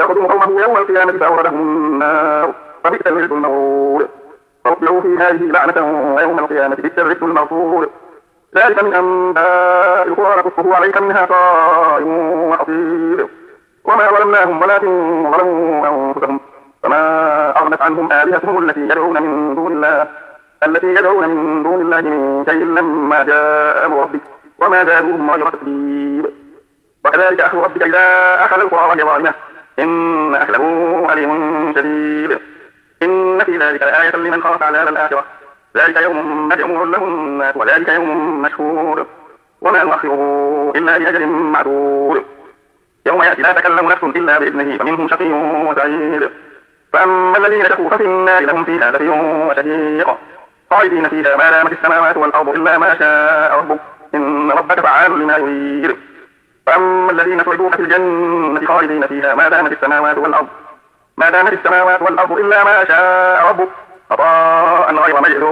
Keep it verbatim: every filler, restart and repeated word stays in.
فقدوا قومه يوم القيامة فأوردهم النار فبئس الورد المورود فأتبعوا في هذه لعنة ويوم القيامة بئس الورد المغفور ذلك من أنباء القرى نقصه عليك منها قائم وحصير وما ظلمناهم ولكن ظلموا أنفسهم فما أغنت عنهم آلهتهم التي يدعون من دون الله التي يدعون من دون الله من شيء لما جاء أمر ربك وما زادوهم غير تتبيب وكذلك أخذ ربك إذا أخذ القرى وهي ظالمة إن أخذه أليم شديد إن في ذلك لآية لمن خاف عذاب الآخرة ذلك يوم مجموع له الناس وذلك يوم مشهور وما نؤخره إلا لأجل معدود يوم يأتي لا تكلم نفس إلا بإذنه فمنهم شقي وسعيد فأما الذين شقوا ففي النار لهم فيها زفير وشهيق خالدين فيها ما دامت السماوات والأرض إلا ما شاء ربك إن ربك فعال لما يريد فأما الذين سعدوا ففي الجنة خالدين فيها ما دامت السماوات والأرض ما دامت السماوات والأرض إلا ما شاء ربك عطاء غير مجذوذ